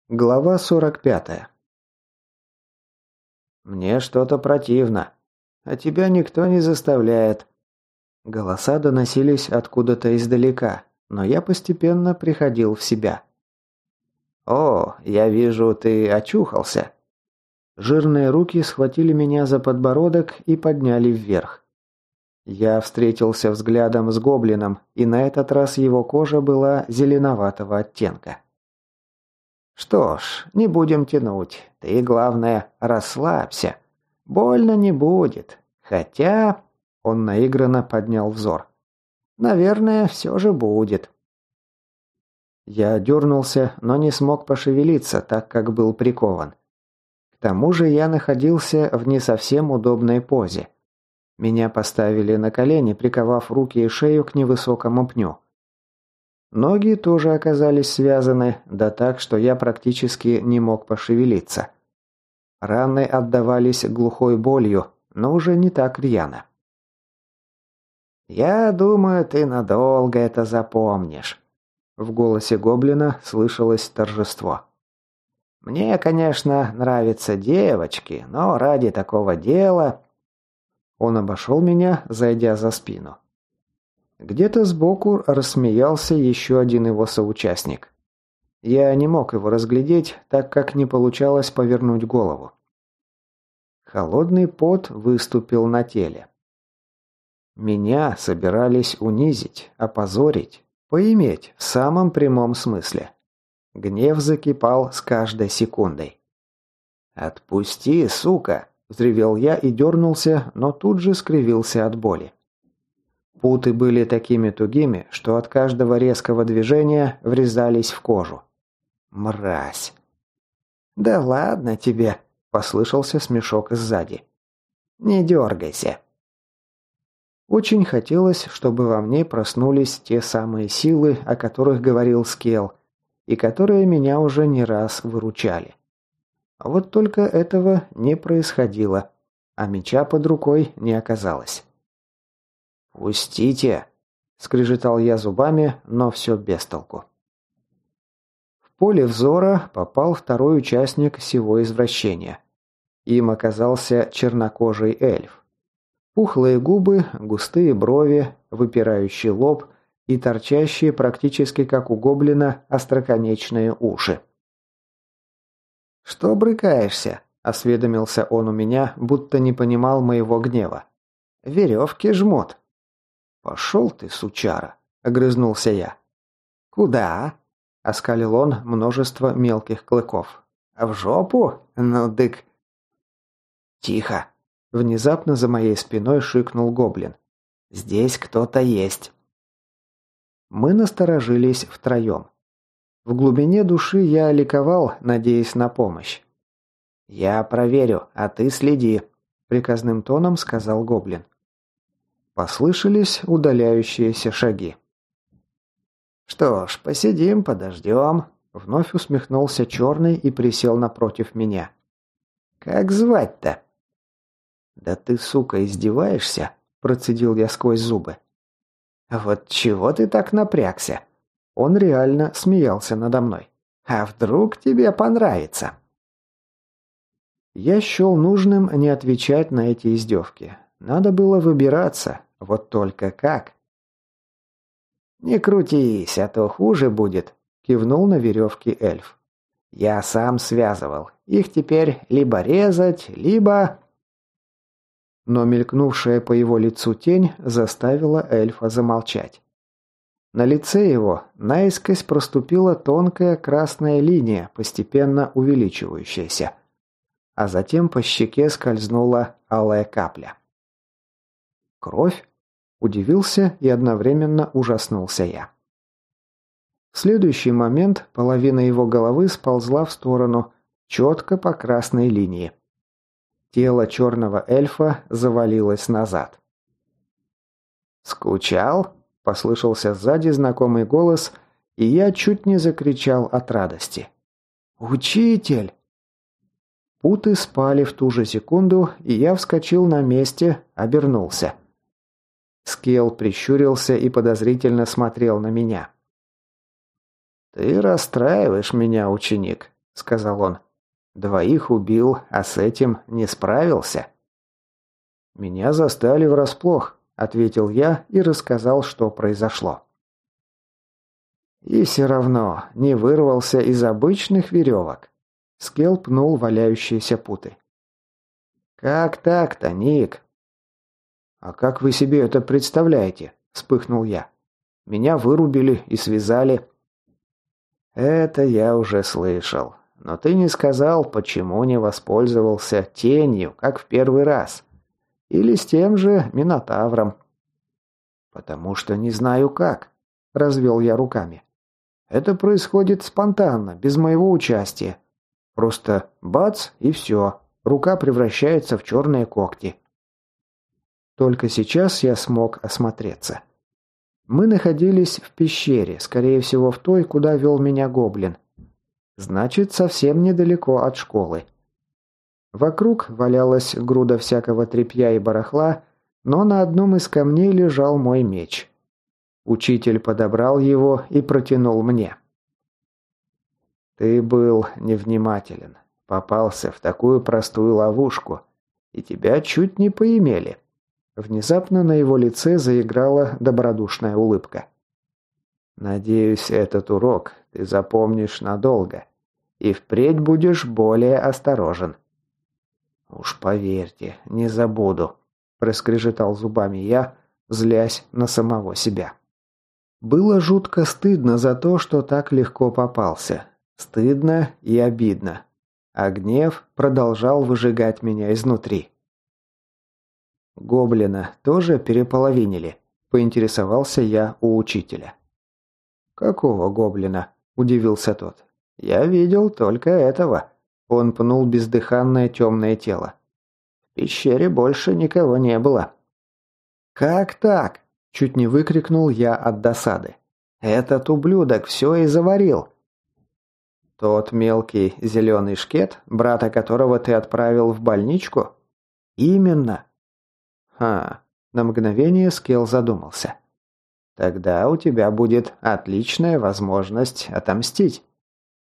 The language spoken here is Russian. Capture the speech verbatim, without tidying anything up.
Глава сорок пятая. «Мне что-то противно, а тебя никто не заставляет». Голоса доносились откуда-то издалека, но я постепенно приходил в себя. «О, я вижу, ты очухался». Жирные руки схватили меня за подбородок и подняли вверх. Я встретился взглядом с гоблином, и на этот раз его кожа была зеленоватого оттенка. «Что ж, не будем тянуть. Ты, главное, расслабься. Больно не будет. Хотя...» Он наигранно поднял взор. «Наверное, все же будет». Я дернулся, но не смог пошевелиться, так как был прикован. К тому же я находился в не совсем удобной позе. Меня поставили на колени, приковав руки и шею к невысокому пню. Ноги тоже оказались связаны, да так, что я практически не мог пошевелиться. Раны отдавались глухой болью, но уже не так рьяно. «Я думаю, ты надолго это запомнишь», — в голосе гоблина слышалось торжество. «Мне, конечно, нравятся девочки, но ради такого дела...» Он обошел меня, зайдя за спину. Где-то сбоку рассмеялся еще один его соучастник. Я не мог его разглядеть, так как не получалось повернуть голову. Холодный пот выступил на теле. Меня собирались унизить, опозорить, поиметь в самом прямом смысле. Гнев закипал с каждой секундой. «Отпусти, сука!» – взревел я и дернулся, но тут же скривился от боли. Путы были такими тугими, что от каждого резкого движения врезались в кожу. Мразь! «Да ладно тебе!» – послышался смешок сзади. «Не дергайся!» Очень хотелось, чтобы во мне проснулись те самые силы, о которых говорил Скелл, и которые меня уже не раз выручали. Вот только этого не происходило, а меча под рукой не оказалось. «Пустите!» – скрежетал я зубами, но все без толку. В поле взора попал второй участник сего извращения. Им оказался чернокожий эльф. Пухлые губы, густые брови, выпирающий лоб и торчащие практически как у гоблина остроконечные уши. «Что брыкаешься?» – осведомился он у меня, будто не понимал моего гнева. «Веревки жмут». «Пошел ты, сучара!» – огрызнулся я. «Куда?» – оскалил он множество мелких клыков. «В жопу? Ну дык!» «Тихо!» – внезапно за моей спиной шикнул гоблин. «Здесь кто-то есть!» Мы насторожились втроем. В глубине души я ликовал, надеясь на помощь. «Я проверю, а ты следи», – приказным тоном сказал гоблин. Послышались удаляющиеся шаги. «Что ж, посидим, подождем», – вновь усмехнулся черный и присел напротив меня. «Как звать-то?» «Да ты, сука, издеваешься?» – процедил я сквозь зубы. «Вот чего ты так напрягся?» Он реально смеялся надо мной. «А вдруг тебе понравится?» Я счел нужным не отвечать на эти издевки. Надо было выбираться, вот только как? «Не крутись, а то хуже будет», – кивнул на веревке эльф. «Я сам связывал. Их теперь либо резать, либо...» Но мелькнувшая по его лицу тень заставила эльфа замолчать. На лице его наискось проступила тонкая красная линия, постепенно увеличивающаяся. А затем по щеке скользнула алая капля. «Кровь?» – удивился и одновременно ужаснулся я. В следующий момент половина его головы сползла в сторону, четко по красной линии. Тело черного эльфа завалилось назад. «Скучал?» – послышался сзади знакомый голос, и я чуть не закричал от радости. «Учитель!» Путы спали в ту же секунду, и я вскочил на месте, обернулся. Скелл прищурился и подозрительно смотрел на меня. «Ты расстраиваешь меня, ученик», – сказал он. «Двоих убил, а с этим не справился». «Меня застали врасплох», — ответил я и рассказал, что произошло. «И все равно не вырвался из обычных веревок». Скелл пнул валяющиеся путы. «Как так-то, Ник?» «А как вы себе это представляете?» – вспыхнул я. «Меня вырубили и связали». «Это я уже слышал. Но ты не сказал, почему не воспользовался тенью, как в первый раз. Или с тем же Минотавром». «Потому что не знаю как», – развел я руками. «Это происходит спонтанно, без моего участия. Просто бац и все. Рука превращается в черные когти». Только сейчас я смог осмотреться. Мы находились в пещере, скорее всего в той, куда вел меня гоблин. Значит, совсем недалеко от школы. Вокруг валялась груда всякого тряпья и барахла, но на одном из камней лежал мой меч. Учитель подобрал его и протянул мне. «Ты был невнимателен, попался в такую простую ловушку, и тебя чуть не поимели». Внезапно на его лице заиграла добродушная улыбка. «Надеюсь, этот урок ты запомнишь надолго, и впредь будешь более осторожен». «Уж поверьте, не забуду», – проскрежетал зубами я, злясь на самого себя. Было жутко стыдно за то, что так легко попался. Стыдно и обидно. А гнев продолжал выжигать меня изнутри. «Гоблина тоже переполовинили?» – поинтересовался я у учителя. «Какого гоблина?» – удивился тот. «Я видел только этого». Он пнул бездыханное темное тело. «В пещере больше никого не было». «Как так?» – чуть не выкрикнул я от досады. «Этот ублюдок все и заварил». «Тот мелкий зеленый шкет, брата которого ты отправил в больничку?» «Именно». «Ха». На мгновение Скелл задумался. «Тогда у тебя будет отличная возможность отомстить».